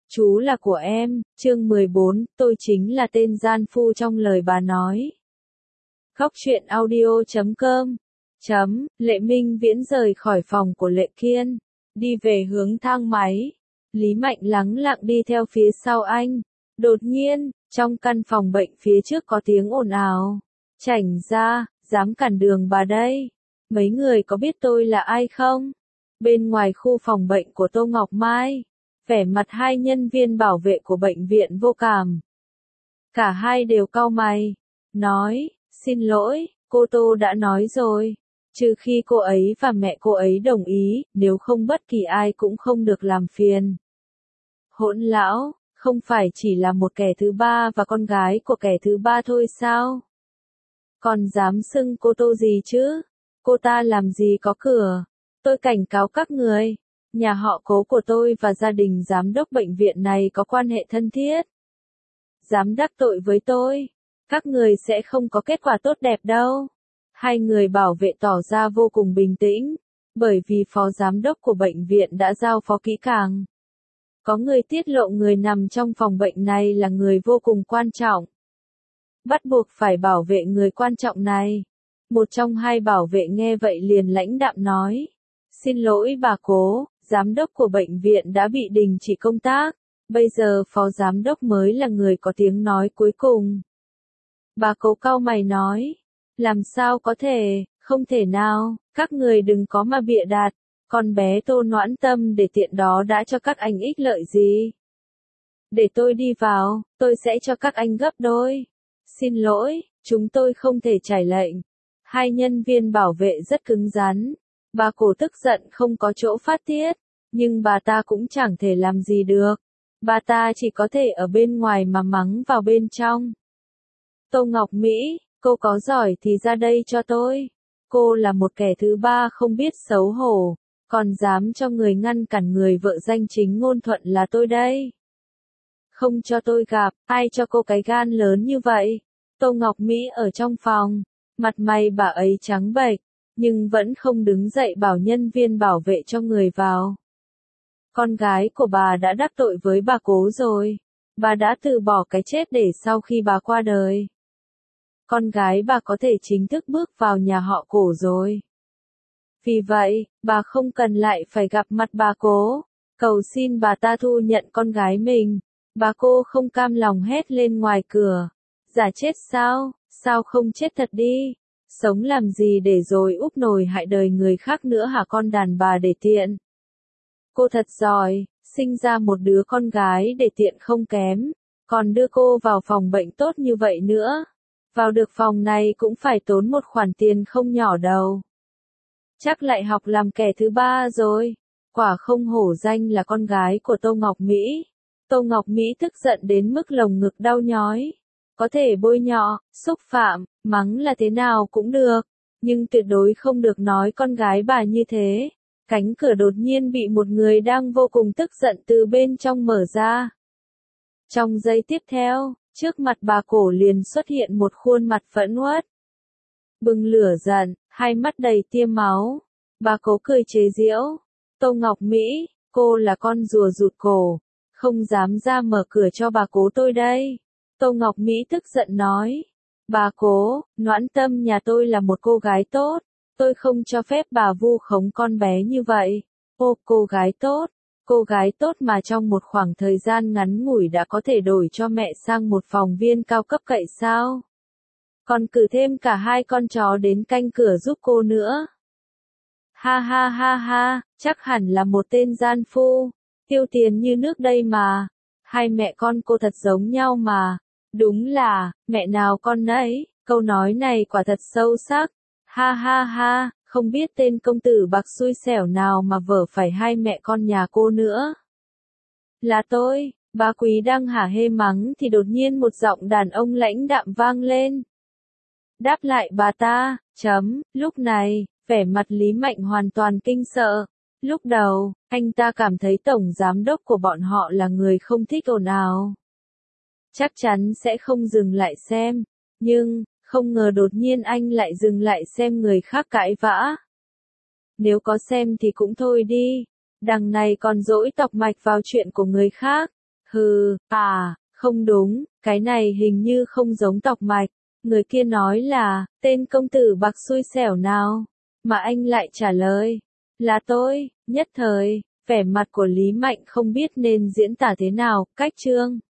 Chú là của em, chương 14, tôi chính là tên gian phu trong lời bà nói. Góc truyện audio.com. Lệ Minh Viễn rời khỏi phòng của Lệ Kiên, đi về hướng thang máy. Lý Mạnh lắng lặng đi theo phía sau anh. Đột nhiên, trong căn phòng bệnh phía trước có tiếng ồn ào. Chảnh ra, dám cản đường bà đây. Mấy người có biết tôi là ai không? Bên ngoài khu phòng bệnh của Tô Ngọc Mai, vẻ mặt hai nhân viên bảo vệ của bệnh viện vô cảm. Cả hai đều cau mày, nói, xin lỗi, cô Tô đã nói rồi. Trừ khi cô ấy và mẹ cô ấy đồng ý, nếu không bất kỳ ai cũng không được làm phiền. Hỗn lão, không phải chỉ là một kẻ thứ ba và con gái của kẻ thứ ba thôi sao? Còn dám xưng cô Tô gì chứ? Cô ta làm gì có cửa? Tôi cảnh cáo các người, nhà họ Cố của tôi và gia đình giám đốc bệnh viện này có quan hệ thân thiết. Dám đắc tội với tôi, các người sẽ không có kết quả tốt đẹp đâu. Hai người bảo vệ tỏ ra vô cùng bình tĩnh, bởi vì phó giám đốc của bệnh viện đã giao phó kỹ càng. Có người tiết lộ người nằm trong phòng bệnh này là người vô cùng quan trọng. Bắt buộc phải bảo vệ người quan trọng này. Một trong hai bảo vệ nghe vậy liền lãnh đạm nói. Xin lỗi bà Cố, giám đốc của bệnh viện đã bị đình chỉ công tác. Bây giờ phó giám đốc mới là người có tiếng nói cuối cùng. Bà Cố cau mày nói. Làm sao có thể, không thể nào, các người đừng có mà bịa đặt. Con bé Tô Noãn Tâm để tiện đó đã cho các anh ích lợi gì? Để tôi đi vào, tôi sẽ cho các anh gấp đôi. Xin lỗi, chúng tôi không thể trải lệnh. Hai nhân viên bảo vệ rất cứng rắn. Bà Cổ tức giận không có chỗ phát tiết, nhưng bà ta cũng chẳng thể làm gì được. Bà ta chỉ có thể ở bên ngoài mà mắng vào bên trong. Tô Ngọc Mỹ, cô có giỏi thì ra đây cho tôi. Cô là một kẻ thứ ba không biết xấu hổ, còn dám cho người ngăn cản người vợ danh chính ngôn thuận là tôi đây. Không cho tôi gặp, ai cho cô cái gan lớn như vậy? Tô Ngọc Mỹ ở trong phòng, mặt mày bà ấy trắng bệch, nhưng vẫn không đứng dậy bảo nhân viên bảo vệ cho người vào. Con gái của bà đã đắc tội với bà Cố rồi. Bà đã từ bỏ cái chết để sau khi bà qua đời. Con gái bà có thể chính thức bước vào nhà họ Cổ rồi. Vì vậy, bà không cần lại phải gặp mặt bà Cố, cầu xin bà ta thu nhận con gái mình. Bà cô không cam lòng hét lên ngoài cửa. Giả chết sao, sao không chết thật đi? Sống làm gì để rồi úp nồi hại đời người khác nữa hả con đàn bà để tiện? Cô thật giỏi, sinh ra một đứa con gái để tiện không kém, còn đưa cô vào phòng bệnh tốt như vậy nữa. Vào được phòng này cũng phải tốn một khoản tiền không nhỏ đâu. Chắc lại học làm kẻ thứ ba rồi. Quả không hổ danh là con gái của Tô Ngọc Mỹ. Tô Ngọc Mỹ tức giận đến mức lồng ngực đau nhói. Có thể bôi nhọ, xúc phạm, mắng là thế nào cũng được, nhưng tuyệt đối không được nói con gái bà như thế. Cánh cửa đột nhiên bị một người đang vô cùng tức giận từ bên trong mở ra. Trong giây tiếp theo, trước mặt bà Cổ liền xuất hiện một khuôn mặt phẫn uất. Bừng lửa giận, hai mắt đầy tia máu. Bà Cố cười chế giễu. Tô Ngọc Mỹ, cô là con rùa rụt cổ, không dám ra mở cửa cho bà Cố tôi đây. Tô Ngọc Mỹ tức giận nói. Bà Cố, Noãn Tâm nhà tôi là một cô gái tốt. Tôi không cho phép bà vu khống con bé như vậy. Ô, cô gái tốt mà trong một khoảng thời gian ngắn ngủi đã có thể đổi cho mẹ sang một phòng viên cao cấp cậy sao? Còn cử thêm cả hai con chó đến canh cửa giúp cô nữa. Ha ha ha ha, chắc hẳn là một tên gian phu, tiêu tiền như nước đây mà. Hai mẹ con cô thật giống nhau mà. Đúng là, mẹ nào con nấy, câu nói này quả thật sâu sắc. Ha ha ha, không biết tên công tử bạc xui xẻo nào mà vở phải hai mẹ con nhà cô nữa. Là tôi, bà Quý đang hả hê mắng thì đột nhiên một giọng đàn ông lãnh đạm vang lên. Đáp lại bà ta, lúc này, vẻ mặt Lý Mạnh hoàn toàn kinh sợ. Lúc đầu, anh ta cảm thấy tổng giám đốc của bọn họ là người không thích ồn ào. Chắc chắn sẽ không dừng lại xem, nhưng, không ngờ đột nhiên anh lại dừng lại xem người khác cãi vã. Nếu có xem thì cũng thôi đi, đằng này còn dỗi tọc mạch vào chuyện của người khác. Hừ, không đúng, cái này hình như không giống tọc mạch. Người kia nói là, tên công tử bạc xui xẻo nào, mà anh lại trả lời, là tôi, nhất thời, vẻ mặt của Lý Mạnh không biết nên diễn tả thế nào, cách trương.